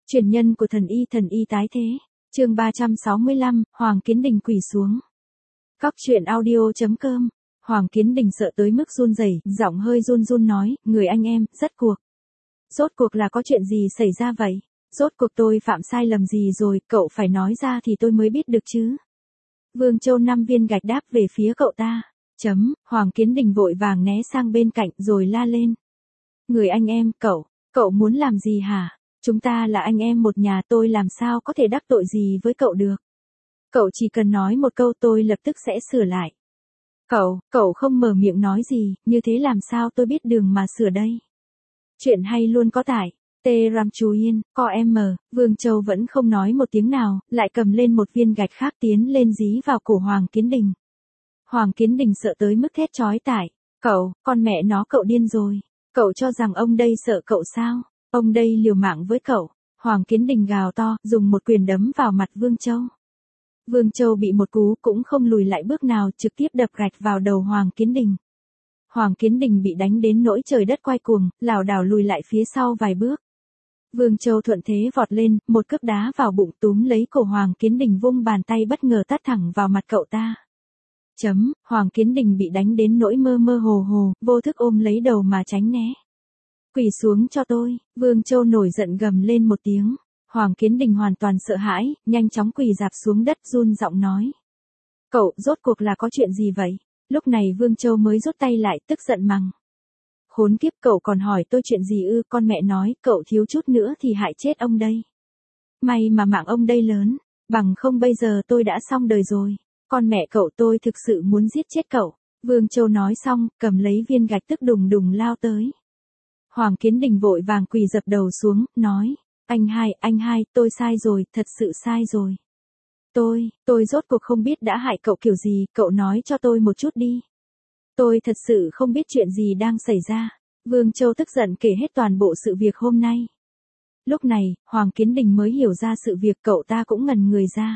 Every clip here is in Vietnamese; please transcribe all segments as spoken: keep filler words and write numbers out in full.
Truyền nhân của thần y thần y tái thế. Chương ba trăm sáu mươi lăm, Hoàng Kiến Đình quỳ xuống. Cóc truyện audio chấm com. Hoàng Kiến Đình sợ tới mức run rẩy, giọng hơi run run nói, người anh em, rốt cuộc. Rốt cuộc là có chuyện gì xảy ra vậy? Rốt cuộc tôi phạm sai lầm gì rồi, cậu phải nói ra thì tôi mới biết được chứ. Vương Châu năm viên gạch đáp về phía cậu ta. Chấm, Hoàng Kiến Đình vội vàng né sang bên cạnh rồi la lên. Người anh em, cậu, cậu muốn làm gì hả? Chúng ta là anh em một nhà, tôi làm sao có thể đắc tội gì với cậu được. Cậu chỉ cần nói một câu tôi lập tức sẽ sửa lại. Cậu, cậu không mở miệng nói gì, như thế làm sao tôi biết đường mà sửa đây. Chuyện hay luôn có tại. Tê Ram Chú Yên, co em mờ, Vương Châu vẫn không nói một tiếng nào, lại cầm lên một viên gạch khác tiến lên dí vào cổ Hoàng Kiến Đình. Hoàng Kiến Đình sợ tới mức thét chói tai. Cậu, con mẹ nó cậu điên rồi. Cậu cho rằng ông đây sợ cậu sao? Ông đây liều mạng với cậu. Hoàng Kiến Đình gào to, dùng một quyền đấm vào mặt Vương Châu. Vương Châu bị một cú cũng không lùi lại bước nào, trực tiếp đập gạch vào đầu Hoàng Kiến Đình. Hoàng Kiến Đình bị đánh đến nỗi trời đất quay cuồng, lảo đảo lùi lại phía sau vài bước. Vương Châu thuận thế vọt lên, một cước đá vào bụng túm lấy cổ Hoàng Kiến Đình vung bàn tay bất ngờ tát thẳng vào mặt cậu ta. Chấm, Hoàng Kiến Đình bị đánh đến nỗi mơ mơ hồ hồ, vô thức ôm lấy đầu mà tránh né. Quỳ xuống cho tôi, Vương Châu nổi giận gầm lên một tiếng. Hoàng Kiến Đình hoàn toàn sợ hãi, nhanh chóng quỳ rạp xuống đất run giọng nói. Cậu, rốt cuộc là có chuyện gì vậy? Lúc này Vương Châu mới rút tay lại, tức giận mắng. Khốn kiếp, cậu còn hỏi tôi chuyện gì ư? Con mẹ nói, cậu thiếu chút nữa thì hại chết ông đây. May mà mạng ông đây lớn, bằng không bây giờ tôi đã xong đời rồi. Con mẹ cậu, tôi thực sự muốn giết chết cậu. Vương Châu nói xong, cầm lấy viên gạch tức đùng đùng lao tới. Hoàng Kiến Đình vội vàng quỳ dập đầu xuống, nói. Anh hai, anh hai, tôi sai rồi, thật sự sai rồi. Tôi, tôi rốt cuộc không biết đã hại cậu kiểu gì, cậu nói cho tôi một chút đi. Tôi thật sự không biết chuyện gì đang xảy ra. Vương Châu tức giận kể hết toàn bộ sự việc hôm nay. Lúc này, Hoàng Kiến Đình mới hiểu ra sự việc, cậu ta cũng ngẩn người ra.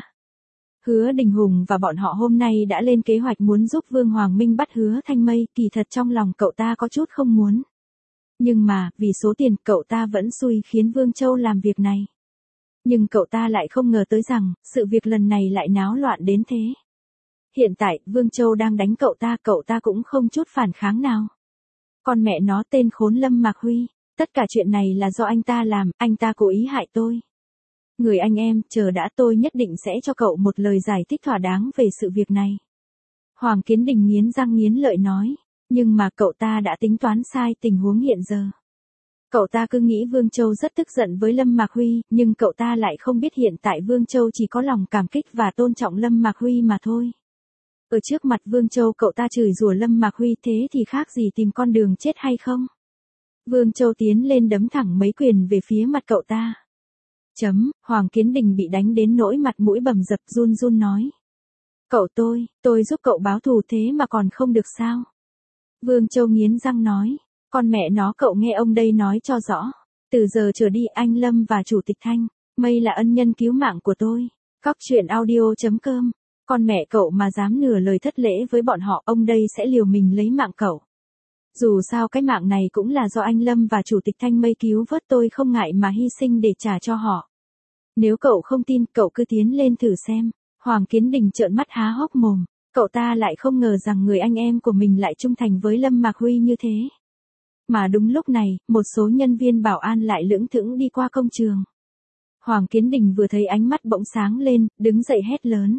Hứa Đình Hùng và bọn họ hôm nay đã lên kế hoạch muốn giúp Vương Hoàng Minh bắt Hứa Thanh Mây, kỳ thật trong lòng cậu ta có chút không muốn. Nhưng mà, vì số tiền, cậu ta vẫn xui khiến Vương Châu làm việc này. Nhưng cậu ta lại không ngờ tới rằng, sự việc lần này lại náo loạn đến thế. Hiện tại, Vương Châu đang đánh cậu ta, cậu ta cũng không chút phản kháng nào. Con mẹ nó tên khốn Lâm Mạc Huy, tất cả chuyện này là do anh ta làm, anh ta cố ý hại tôi. Người anh em, chờ đã, tôi nhất định sẽ cho cậu một lời giải thích thỏa đáng về sự việc này. Hoàng Kiến Đình nghiến răng nghiến lợi nói, nhưng mà cậu ta đã tính toán sai tình huống hiện giờ. Cậu ta cứ nghĩ Vương Châu rất tức giận với Lâm Mạc Huy, nhưng cậu ta lại không biết hiện tại Vương Châu chỉ có lòng cảm kích và tôn trọng Lâm Mạc Huy mà thôi. Ở trước mặt Vương Châu cậu ta chửi rủa Lâm Mạc Huy, thế thì khác gì tìm con đường chết hay không? Vương Châu tiến lên đấm thẳng mấy quyền về phía mặt cậu ta. Chấm, Hoàng Kiến Đình bị đánh đến nỗi mặt mũi bầm dập run run nói. Cậu tôi, tôi giúp cậu báo thù thế mà còn không được sao? Vương Châu nghiến răng nói, con mẹ nó cậu nghe ông đây nói cho rõ. Từ giờ trở đi anh Lâm và Chủ tịch Thanh Mây là ân nhân cứu mạng của tôi. Cóc truyện audio chấm com. Con mẹ cậu mà dám nửa lời thất lễ với bọn họ, ông đây sẽ liều mình lấy mạng cậu. Dù sao cái mạng này cũng là do anh Lâm và Chủ tịch Thanh Mây cứu vớt, tôi không ngại mà hy sinh để trả cho họ. Nếu cậu không tin, cậu cứ tiến lên thử xem. Hoàng Kiến Đình trợn mắt há hốc mồm. Cậu ta lại không ngờ rằng người anh em của mình lại trung thành với Lâm Mạc Huy như thế. Mà đúng lúc này, một số nhân viên bảo an lại lững thững đi qua công trường. Hoàng Kiến Đình vừa thấy ánh mắt bỗng sáng lên, đứng dậy hét lớn.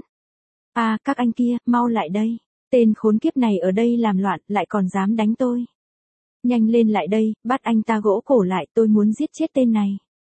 À, các anh kia, mau lại đây. Tên khốn kiếp này ở đây làm loạn, lại còn dám đánh tôi. Nhanh lên lại đây, bắt anh ta gỗ cổ lại, tôi muốn giết chết tên này.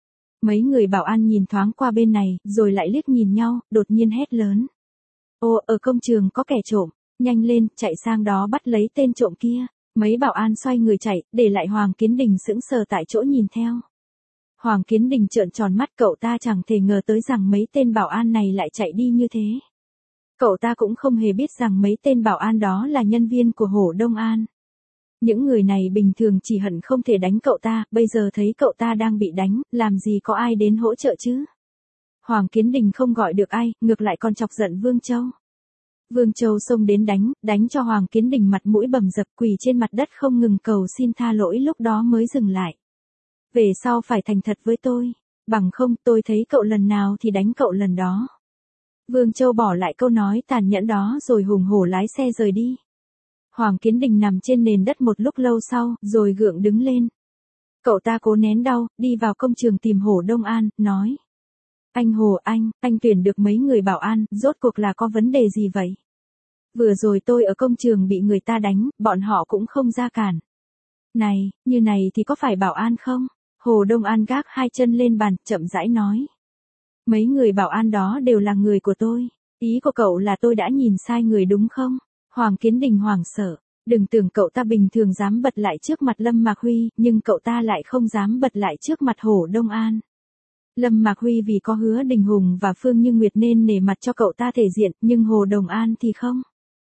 Mấy người bảo an nhìn thoáng qua bên này, rồi lại liếc nhìn nhau, đột nhiên hét lớn. Ô, ở công trường có kẻ trộm, nhanh lên, chạy sang đó bắt lấy tên trộm kia. Mấy bảo an xoay người chạy, để lại Hoàng Kiến Đình sững sờ tại chỗ nhìn theo. Hoàng Kiến Đình trợn tròn mắt, cậu ta chẳng thể ngờ tới rằng mấy tên bảo an này lại chạy đi như thế. Cậu ta cũng không hề biết rằng mấy tên bảo an đó là nhân viên của Hổ Đông An. Những người này bình thường chỉ hận không thể đánh cậu ta, bây giờ thấy cậu ta đang bị đánh, làm gì có ai đến hỗ trợ chứ. Hoàng Kiến Đình không gọi được ai, ngược lại còn chọc giận Vương Châu. Vương Châu xông đến đánh, đánh cho Hoàng Kiến Đình mặt mũi bầm dập, quỳ trên mặt đất không ngừng cầu xin tha lỗi, lúc đó mới dừng lại. Về sau phải thành thật với tôi. Bằng không tôi thấy cậu lần nào thì đánh cậu lần đó. Vương Châu bỏ lại câu nói tàn nhẫn đó rồi hùng hổ lái xe rời đi. Hoàng Kiến Đình nằm trên nền đất một lúc lâu sau, rồi gượng đứng lên. Cậu ta cố nén đau, đi vào công trường tìm Hồ Đông An, nói. Anh Hồ anh, anh tuyển được mấy người bảo an, rốt cuộc là có vấn đề gì vậy? Vừa rồi tôi ở công trường bị người ta đánh, bọn họ cũng không ra cản. Này, như này thì có phải bảo an không? Hồ Đông An gác hai chân lên bàn, chậm rãi nói. Mấy người bảo an đó đều là người của tôi. Ý của cậu là tôi đã nhìn sai người đúng không? Hoàng Kiến Đình hoảng sợ. Đừng tưởng cậu ta bình thường dám bật lại trước mặt Lâm Mạc Huy, nhưng cậu ta lại không dám bật lại trước mặt Hồ Đông An. Lâm Mạc Huy vì có Hứa Đình Hùng và Phương Như Nguyệt nên nể mặt cho cậu ta thể diện, nhưng Hồ Đông An thì không.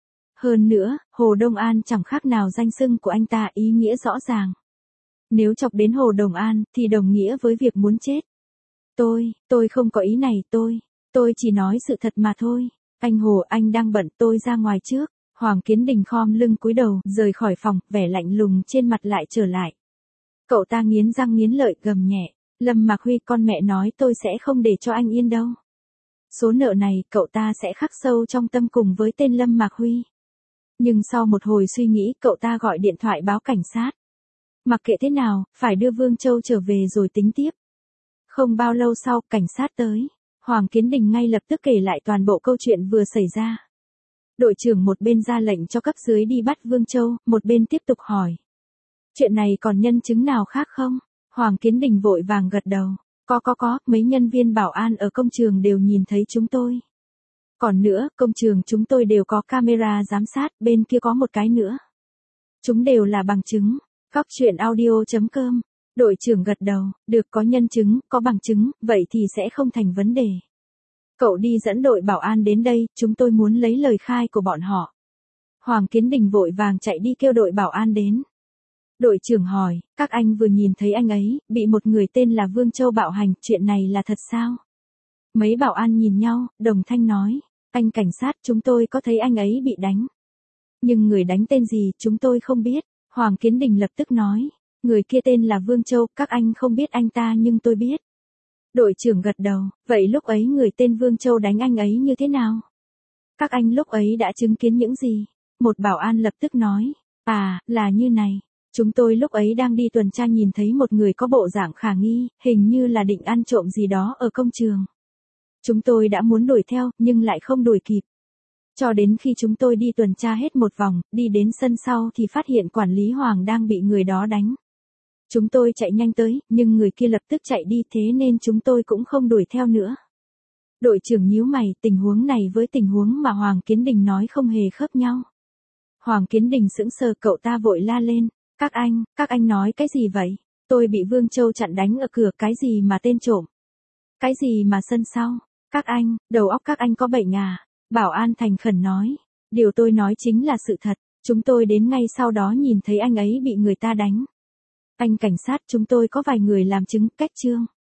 Hơn nữa, Hồ Đông An chẳng khác nào danh xưng của anh ta, ý nghĩa rõ ràng. Nếu chọc đến Hồ Đông An, thì đồng nghĩa với việc muốn chết. Tôi, tôi không có ý này, tôi, tôi chỉ nói sự thật mà thôi. Anh Hồ, anh đang bận, tôi ra ngoài trước. Hoàng Kiến Đình khom lưng cúi đầu, rời khỏi phòng, vẻ lạnh lùng trên mặt lại trở lại. Cậu ta nghiến răng nghiến lợi, gầm nhẹ. Lâm Mạc Huy, con mẹ nói tôi sẽ không để cho anh yên đâu. Số nợ này, cậu ta sẽ khắc sâu trong tâm cùng với tên Lâm Mạc Huy. Nhưng sau một hồi suy nghĩ, cậu ta gọi điện thoại báo cảnh sát. Mặc kệ thế nào, phải đưa Vương Châu trở về rồi tính tiếp. Không bao lâu sau, cảnh sát tới. Hoàng Kiến Đình ngay lập tức kể lại toàn bộ câu chuyện vừa xảy ra. Đội trưởng một bên ra lệnh cho cấp dưới đi bắt Vương Châu, một bên tiếp tục hỏi. Chuyện này còn nhân chứng nào khác không? Hoàng Kiến Đình vội vàng gật đầu. Có có có, mấy nhân viên bảo an ở công trường đều nhìn thấy chúng tôi. Còn nữa, công trường chúng tôi đều có camera giám sát, bên kia có một cái nữa. Chúng đều là bằng chứng. Cóc truyện audio chấm com. Đội trưởng gật đầu, được, có nhân chứng, có bằng chứng, vậy thì sẽ không thành vấn đề. Cậu đi dẫn đội bảo an đến đây, chúng tôi muốn lấy lời khai của bọn họ. Hoàng Kiến Đình vội vàng chạy đi kêu đội bảo an đến. Đội trưởng hỏi, các anh vừa nhìn thấy anh ấy, bị một người tên là Vương Châu bạo hành, chuyện này là thật sao? Mấy bảo an nhìn nhau, đồng thanh nói, anh cảnh sát, chúng tôi có thấy anh ấy bị đánh. Nhưng người đánh tên gì, chúng tôi không biết. Hoàng Kiến Đình lập tức nói, người kia tên là Vương Châu, các anh không biết anh ta nhưng tôi biết. Đội trưởng gật đầu, vậy lúc ấy người tên Vương Châu đánh anh ấy như thế nào? Các anh lúc ấy đã chứng kiến những gì? Một bảo an lập tức nói, à, là như này. Chúng tôi lúc ấy đang đi tuần tra nhìn thấy một người có bộ dạng khả nghi, hình như là định ăn trộm gì đó ở công trường. Chúng tôi đã muốn đuổi theo, nhưng lại không đuổi kịp. Cho đến khi chúng tôi đi tuần tra hết một vòng, đi đến sân sau thì phát hiện quản lý Hoàng đang bị người đó đánh. Chúng tôi chạy nhanh tới, nhưng người kia lập tức chạy đi, thế nên chúng tôi cũng không đuổi theo nữa. Đội trưởng nhíu mày, tình huống này với tình huống mà Hoàng Kiến Đình nói không hề khớp nhau. Hoàng Kiến Đình sững sờ, cậu ta vội la lên. Các anh, các anh nói cái gì vậy? Tôi bị Vương Châu chặn đánh ở cửa, cái gì mà tên trộm? Cái gì mà sân sau? Các anh, đầu óc các anh có bệnh à? Bảo an thành khẩn nói. Điều tôi nói chính là sự thật, chúng tôi đến ngay sau đó nhìn thấy anh ấy bị người ta đánh. Anh cảnh sát, chúng tôi có vài người làm chứng, cách trương.